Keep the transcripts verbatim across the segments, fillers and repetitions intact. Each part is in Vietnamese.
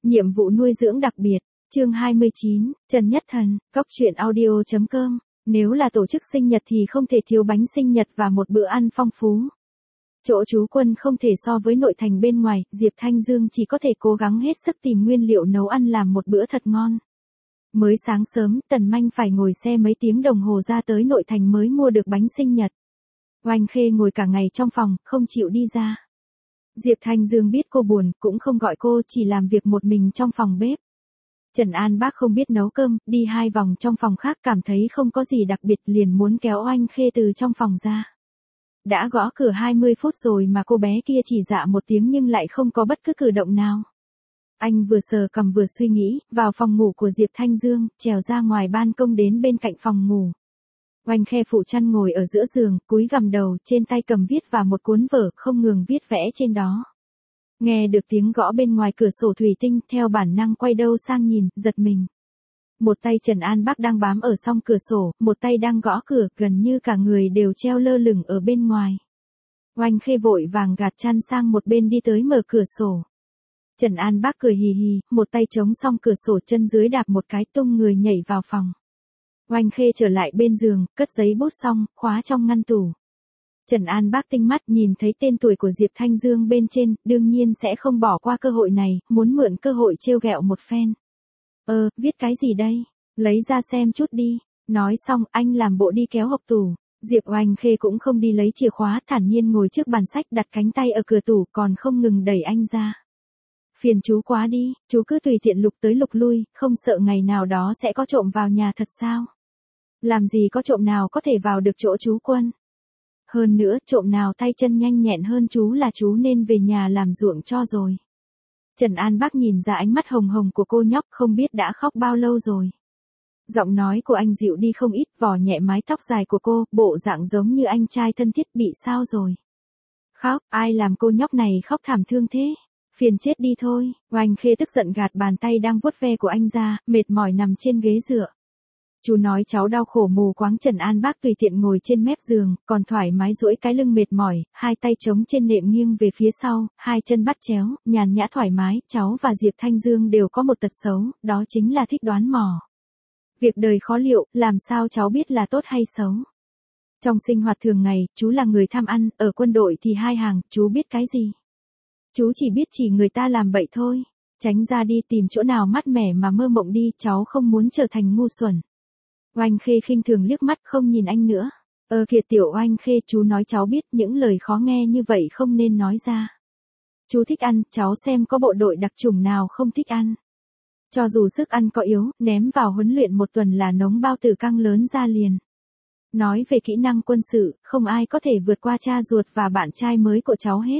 Nhiệm vụ nuôi dưỡng đặc biệt, chương hai mươi chín, Trần Nhất Thần, Cóc truyện audio chấm com. Nếu là tổ chức sinh nhật thì không thể thiếu bánh sinh nhật và một bữa ăn phong phú. Chỗ trú quân không thể so với nội thành bên ngoài, Diệp Thanh Dương chỉ có thể cố gắng hết sức tìm nguyên liệu nấu ăn làm một bữa thật ngon. Mới sáng sớm, Tần Manh phải ngồi xe mấy tiếng đồng hồ ra tới nội thành mới mua được bánh sinh nhật. Oanh Khê ngồi cả ngày trong phòng, không chịu đi ra. Diệp Thanh Dương biết cô buồn, cũng không gọi cô, chỉ làm việc một mình trong phòng bếp. Trần An Bác không biết nấu cơm, đi hai vòng trong phòng khác cảm thấy không có gì đặc biệt liền muốn kéo Oanh Khê từ trong phòng ra. Đã gõ cửa hai mươi phút rồi mà cô bé kia chỉ dạ một tiếng nhưng lại không có bất cứ cử động nào. Anh vừa sờ cầm vừa suy nghĩ, vào phòng ngủ của Diệp Thanh Dương, trèo ra ngoài ban công đến bên cạnh phòng ngủ. Oanh Khê phụ chăn ngồi ở giữa giường, cúi gằm đầu, trên tay cầm viết và một cuốn vở, không ngừng viết vẽ trên đó. Nghe được tiếng gõ bên ngoài cửa sổ thủy tinh, theo bản năng quay đầu sang nhìn, giật mình. Một tay Trần An Bác đang bám ở song cửa sổ, một tay đang gõ cửa, gần như cả người đều treo lơ lửng ở bên ngoài. Oanh Khê vội vàng gạt chăn sang một bên đi tới mở cửa sổ. Trần An Bác cười hì hì, một tay chống song cửa sổ, chân dưới đạp một cái, tung người nhảy vào phòng. Oanh Khê trở lại bên giường, cất giấy bút xong, khóa trong ngăn tủ. Trần An Bác tinh mắt nhìn thấy tên tuổi của Diệp Thanh Dương bên trên, đương nhiên sẽ không bỏ qua cơ hội này, muốn mượn cơ hội trêu ghẹo một phen. Ờ, viết cái gì đây? Lấy ra xem chút đi. Nói xong, anh làm bộ đi kéo hộc tủ. Diệp Oanh Khê cũng không đi lấy chìa khóa, thản nhiên ngồi trước bàn sách, đặt cánh tay ở cửa tủ, còn không ngừng đẩy anh ra. Phiền chú quá đi, chú cứ tùy tiện lục tới lục lui, không sợ ngày nào đó sẽ có trộm vào nhà thật sao? Làm gì có trộm nào có thể vào được chỗ chú Quân? Hơn nữa, trộm nào tay chân nhanh nhẹn hơn chú là chú nên về nhà làm ruộng cho rồi. Trần An Bác nhìn ra ánh mắt hồng hồng của cô nhóc, không biết đã khóc bao lâu rồi. Giọng nói của anh dịu đi không ít, vò nhẹ mái tóc dài của cô, bộ dạng giống như anh trai thân thiết. Bị sao rồi? Khóc, ai làm cô nhóc này khóc thảm thương thế? Phiền chết đi thôi. Oanh Khê tức giận gạt bàn tay đang vuốt ve của anh ra, mệt mỏi nằm trên ghế dựa. Chú nói cháu đau khổ mù quáng. Trần An Bác tùy tiện ngồi trên mép giường, còn thoải mái duỗi cái lưng mệt mỏi, hai tay chống trên nệm nghiêng về phía sau, hai chân bắt chéo, nhàn nhã thoải mái. Cháu và Diệp Thanh Dương đều có một tật xấu, đó chính là thích đoán mò. Việc đời khó liệu, làm sao cháu biết là tốt hay xấu? Trong sinh hoạt thường ngày, chú là người tham ăn, ở quân đội thì hai hàng, chú biết cái gì? Chú chỉ biết chỉ người ta làm bậy thôi. Tránh ra đi, tìm chỗ nào mát mẻ mà mơ mộng đi, cháu không muốn trở thành ngu xuẩn. Oanh Khê khinh thường liếc mắt, không nhìn anh nữa. Ờ kìa tiểu Oanh Khê, chú nói cháu biết, những lời khó nghe như vậy không nên nói ra. Chú thích ăn, cháu xem có bộ đội đặc chủng nào không thích ăn. Cho dù sức ăn có yếu, ném vào huấn luyện một tuần là nống bao tử căng lớn ra liền. Nói về kỹ năng quân sự, không ai có thể vượt qua cha ruột và bạn trai mới của cháu hết.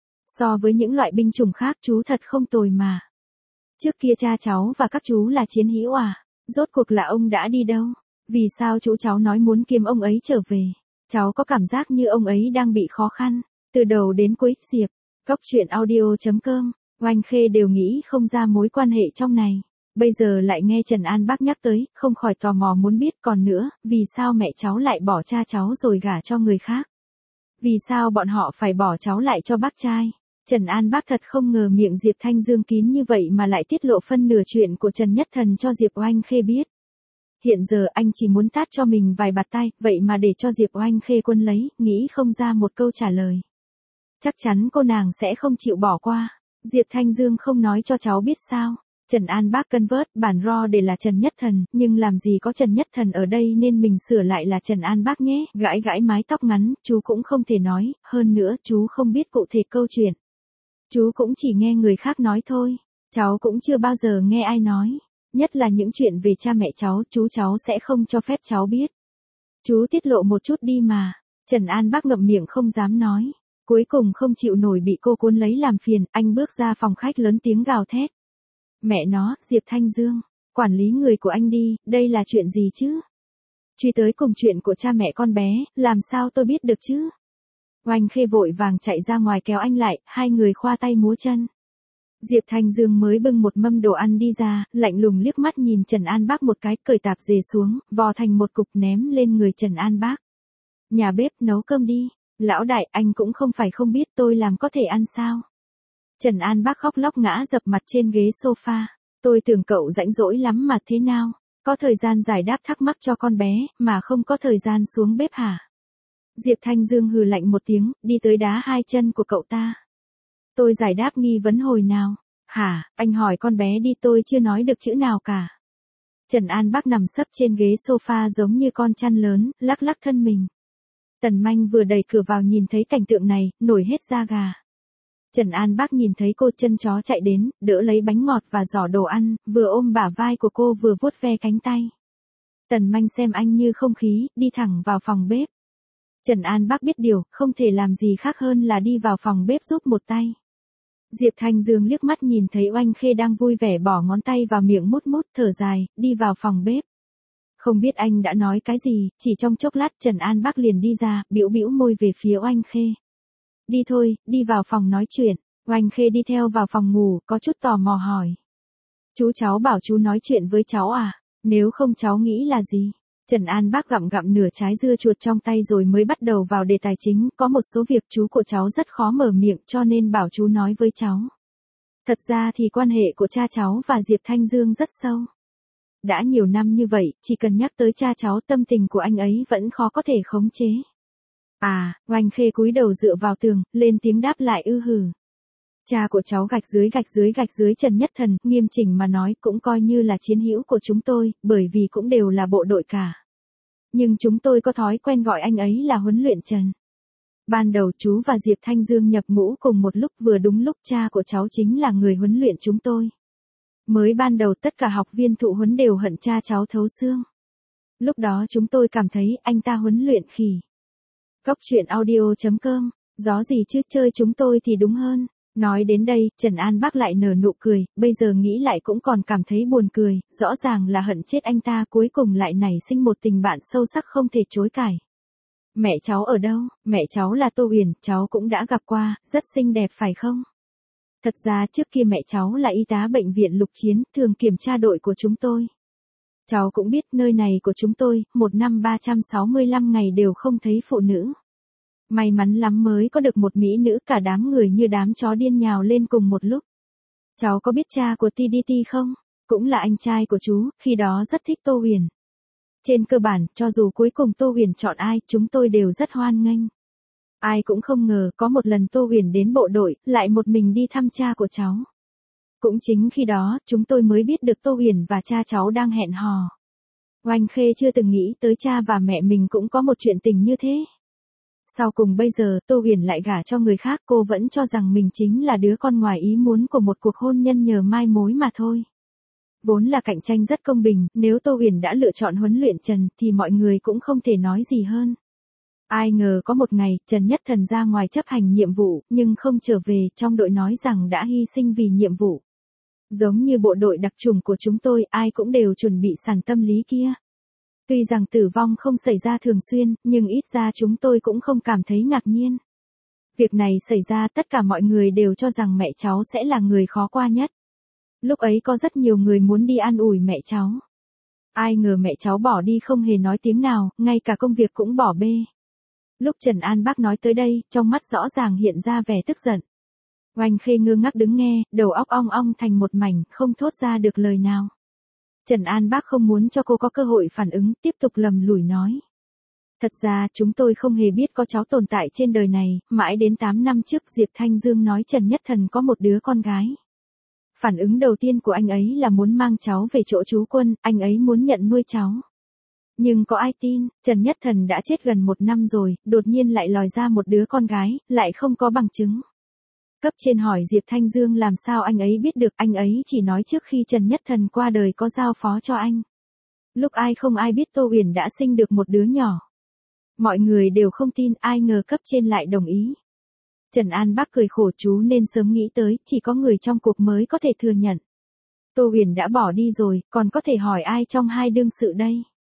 So với những loại binh chủng khác, chú thật không tồi mà. Trước kia cha cháu và các chú là chiến hữu à? Rốt cuộc là ông đã đi đâu? Vì sao chú cháu nói muốn kiếm ông ấy trở về? Cháu có cảm giác như ông ấy đang bị khó khăn. Từ đầu đến cuối, Diệp, Cóc truyện audio chấm com, Oanh Khê đều nghĩ không ra mối quan hệ trong này. Bây giờ lại nghe Trần An Bác nhắc tới, không khỏi tò mò muốn biết. Còn nữa, vì sao mẹ cháu lại bỏ cha cháu rồi gả cho người khác? Vì sao bọn họ phải bỏ cháu lại cho bác trai? Trần An Bác thật không ngờ miệng Diệp Thanh Dương kín như vậy mà lại tiết lộ phân nửa chuyện của Trần Nhất Thần cho Diệp Oanh Khê biết. Hiện giờ anh chỉ muốn tát cho mình vài bạt tai, vậy mà để cho Diệp Oanh Khê quân lấy, nghĩ không ra một câu trả lời. Chắc chắn cô nàng sẽ không chịu bỏ qua. Diệp Thanh Dương không nói cho cháu biết sao? Trần An Bác cân vớt, bản ro để là Trần Nhất Thần, nhưng làm gì có Trần Nhất Thần ở đây nên mình sửa lại là Trần An Bác nhé. Gãi gãi mái tóc ngắn, chú cũng không thể nói, hơn nữa chú không biết cụ thể câu chuyện. Chú cũng chỉ nghe người khác nói thôi. Cháu cũng chưa bao giờ nghe ai nói. Nhất là những chuyện về cha mẹ cháu, chú cháu sẽ không cho phép cháu biết. Chú tiết lộ một chút đi mà. Trần An Bác ngậm miệng không dám nói. Cuối cùng không chịu nổi bị cô cuốn lấy làm phiền, anh bước ra phòng khách lớn tiếng gào thét. Mẹ nó, Diệp Thanh Dương, quản lý người của anh đi, đây là chuyện gì chứ? Truy tới cùng chuyện của cha mẹ con bé, làm sao tôi biết được chứ? Oanh Khê vội vàng chạy ra ngoài kéo anh lại, hai người khoa tay múa chân. Diệp Thanh Dương mới bưng một mâm đồ ăn đi ra, lạnh lùng liếc mắt nhìn Trần An Bác một cái, cởi tạp dề xuống, vò thành một cục ném lên người Trần An Bác. Nhà bếp nấu cơm đi. Lão đại, anh cũng không phải không biết tôi làm có thể ăn sao? Trần An Bác khóc lóc ngã dập mặt trên ghế sofa. Tôi tưởng cậu rãnh rỗi lắm mà thế nào? Có thời gian giải đáp thắc mắc cho con bé, mà không có thời gian xuống bếp hả? Diệp Thanh Dương hừ lạnh một tiếng, đi tới đá hai chân của cậu ta. Tôi giải đáp nghi vấn hồi nào? Hả, anh hỏi con bé đi, tôi chưa nói được chữ nào cả. Trần An Bác nằm sấp trên ghế sofa giống như con chăn lớn, lắc lắc thân mình. Tần Manh vừa đẩy cửa vào nhìn thấy cảnh tượng này, nổi hết da gà. Trần An Bác nhìn thấy cô chân chó chạy đến, đỡ lấy bánh ngọt và giỏ đồ ăn, vừa ôm bả vai của cô vừa vuốt ve cánh tay. Tần Manh xem anh như không khí, đi thẳng vào phòng bếp. Trần An Bác biết điều, không thể làm gì khác hơn là đi vào phòng bếp giúp một tay. Diệp Thanh Dương liếc mắt nhìn thấy Oanh Khê đang vui vẻ bỏ ngón tay vào miệng mút mút thở dài, đi vào phòng bếp. Không biết anh đã nói cái gì, chỉ trong chốc lát Trần An Bác liền đi ra, bĩu bĩu môi về phía Oanh Khê. Đi thôi, đi vào phòng nói chuyện. Oanh Khê đi theo vào phòng ngủ, có chút tò mò hỏi. Chú cháu bảo chú nói chuyện với cháu à? Nếu không cháu nghĩ là gì? Trần An Bác gặm gặm nửa trái dưa chuột trong tay rồi mới bắt đầu vào đề tài chính. Có một số việc chú của cháu rất khó mở miệng cho nên bảo chú nói với cháu. Thật ra thì quan hệ của cha cháu và Diệp Thanh Dương rất sâu. Đã nhiều năm như vậy, chỉ cần nhắc tới cha cháu tâm tình của anh ấy vẫn khó có thể khống chế. À, Oanh Khê cúi đầu dựa vào tường, lên tiếng đáp lại ư hừ. Cha của cháu gạch dưới gạch dưới gạch dưới Trần Nhất Thần, nghiêm chỉnh mà nói cũng coi như là chiến hữu của chúng tôi, bởi vì cũng đều là bộ đội cả. Nhưng chúng tôi có thói quen gọi anh ấy là huấn luyện Trần. Ban đầu chú và Diệp Thanh Dương nhập ngũ cùng một lúc, vừa đúng lúc cha của cháu chính là người huấn luyện chúng tôi. Mới ban đầu tất cả học viên thụ huấn đều hận cha cháu thấu xương. Lúc đó chúng tôi cảm thấy anh ta huấn luyện khỉ. Góc truyện audio chấm com, gió gì chứ chơi chúng tôi thì đúng hơn. Nói đến đây, Trần An Bác lại nở nụ cười, bây giờ nghĩ lại cũng còn cảm thấy buồn cười, rõ ràng là hận chết anh ta, cuối cùng lại nảy sinh một tình bạn sâu sắc không thể chối cãi. Mẹ cháu ở đâu? Mẹ cháu là Tô Huyền, cháu cũng đã gặp qua, rất xinh đẹp phải không? Thật ra trước kia mẹ cháu là y tá bệnh viện Lục Chiến, thường kiểm tra đội của chúng tôi. Cháu cũng biết nơi này của chúng tôi, một năm ba trăm sáu mươi lăm ngày đều không thấy phụ nữ. May mắn lắm mới có được một mỹ nữ, cả đám người như đám chó điên nhào lên cùng một lúc. Cháu có biết cha của tê đê tê không? Cũng là anh trai của chú, khi đó rất thích Tô Huyền. Trên cơ bản, cho dù cuối cùng Tô Huyền chọn ai, chúng tôi đều rất hoan nghênh. Ai cũng không ngờ, có một lần Tô Huyền đến bộ đội, lại một mình đi thăm cha của cháu. Cũng chính khi đó, chúng tôi mới biết được Tô Huyền và cha cháu đang hẹn hò. Oanh Khê chưa từng nghĩ tới cha và mẹ mình cũng có một chuyện tình như thế. Sau cùng bây giờ Tô Huyền lại gả cho người khác, cô vẫn cho rằng mình chính là đứa con ngoài ý muốn của một cuộc hôn nhân nhờ mai mối mà thôi. Vốn là cạnh tranh rất công bình, nếu Tô Huyền đã lựa chọn huấn luyện Trần thì mọi người cũng không thể nói gì hơn. Ai ngờ có một ngày, Trần Nhất Thần ra ngoài chấp hành nhiệm vụ, nhưng không trở về, trong đội nói rằng đã hy sinh vì nhiệm vụ. Giống như bộ đội đặc chủng của chúng tôi, ai cũng đều chuẩn bị sẵn tâm lý kia. Tuy rằng tử vong không xảy ra thường xuyên, nhưng ít ra chúng tôi cũng không cảm thấy ngạc nhiên. Việc này xảy ra tất cả mọi người đều cho rằng mẹ cháu sẽ là người khó qua nhất. Lúc ấy có rất nhiều người muốn đi an ủi mẹ cháu. Ai ngờ mẹ cháu bỏ đi không hề nói tiếng nào, ngay cả công việc cũng bỏ bê. Lúc Trần An Bác nói tới đây, trong mắt rõ ràng hiện ra vẻ tức giận. Oanh Khê ngơ ngác đứng nghe, đầu óc ong ong thành một mảnh, không thốt ra được lời nào. Trần An Bác không muốn cho cô có cơ hội phản ứng, tiếp tục lầm lủi nói. Thật ra, chúng tôi không hề biết có cháu tồn tại trên đời này, mãi đến tám năm trước Diệp Thanh Dương nói Trần Nhất Thần có một đứa con gái. Phản ứng đầu tiên của anh ấy là muốn mang cháu về chỗ chú Quân, anh ấy muốn nhận nuôi cháu. Nhưng có ai tin, Trần Nhất Thần đã chết gần một năm rồi, đột nhiên lại lòi ra một đứa con gái, lại không có bằng chứng. Cấp trên hỏi Diệp Thanh Dương làm sao anh ấy biết được, anh ấy chỉ nói trước khi Trần Nhất Thần qua đời có giao phó cho anh. Lúc ai không ai biết Tô Huyền đã sinh được một đứa nhỏ. Mọi người đều không tin, ai ngờ cấp trên lại đồng ý. Trần An Bác cười khổ, chú nên sớm nghĩ tới, chỉ có người trong cuộc mới có thể thừa nhận. Tô Huyền đã bỏ đi rồi, còn có thể hỏi ai trong hai đương sự đây?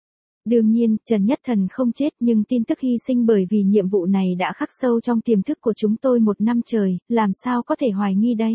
Đương nhiên, Trần Nhất Thần không chết, nhưng tin tức hy sinh bởi vì nhiệm vụ này đã khắc sâu trong tiềm thức của chúng tôi một năm trời, làm sao có thể hoài nghi đây?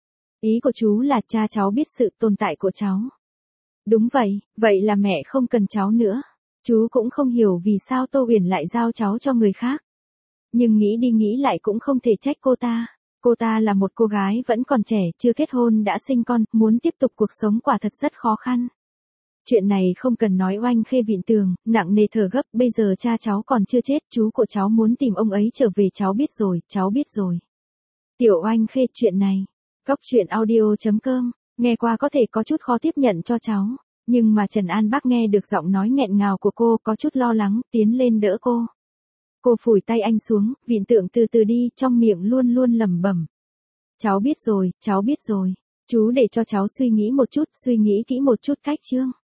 Ý của chú là cha cháu biết sự tồn tại của cháu. Đúng vậy, vậy là mẹ không cần cháu nữa. Chú cũng không hiểu vì sao Tô Huyền lại giao cháu cho người khác. Nhưng nghĩ đi nghĩ lại cũng không thể trách cô ta. Cô ta là một cô gái vẫn còn trẻ, chưa kết hôn đã sinh con, muốn tiếp tục cuộc sống quả thật rất khó khăn. Chuyện này không cần nói, Oanh Khê vịn tường, nặng nề thở gấp, bây giờ cha cháu còn chưa chết, chú của cháu muốn tìm ông ấy trở về, cháu biết rồi, cháu biết rồi. Tiểu Oanh Khê, chuyện này, Cóc truyện audio chấm com, nghe qua có thể có chút khó tiếp nhận cho cháu, nhưng mà Trần An Bác nghe được giọng nói nghẹn ngào của cô, có chút lo lắng, tiến lên đỡ cô. Cô phủi tay anh xuống, vịn tượng từ từ đi, trong miệng luôn luôn lẩm bẩm. Cháu biết rồi, cháu biết rồi. Chú để cho cháu suy nghĩ một chút, suy nghĩ kỹ một chút cách chương.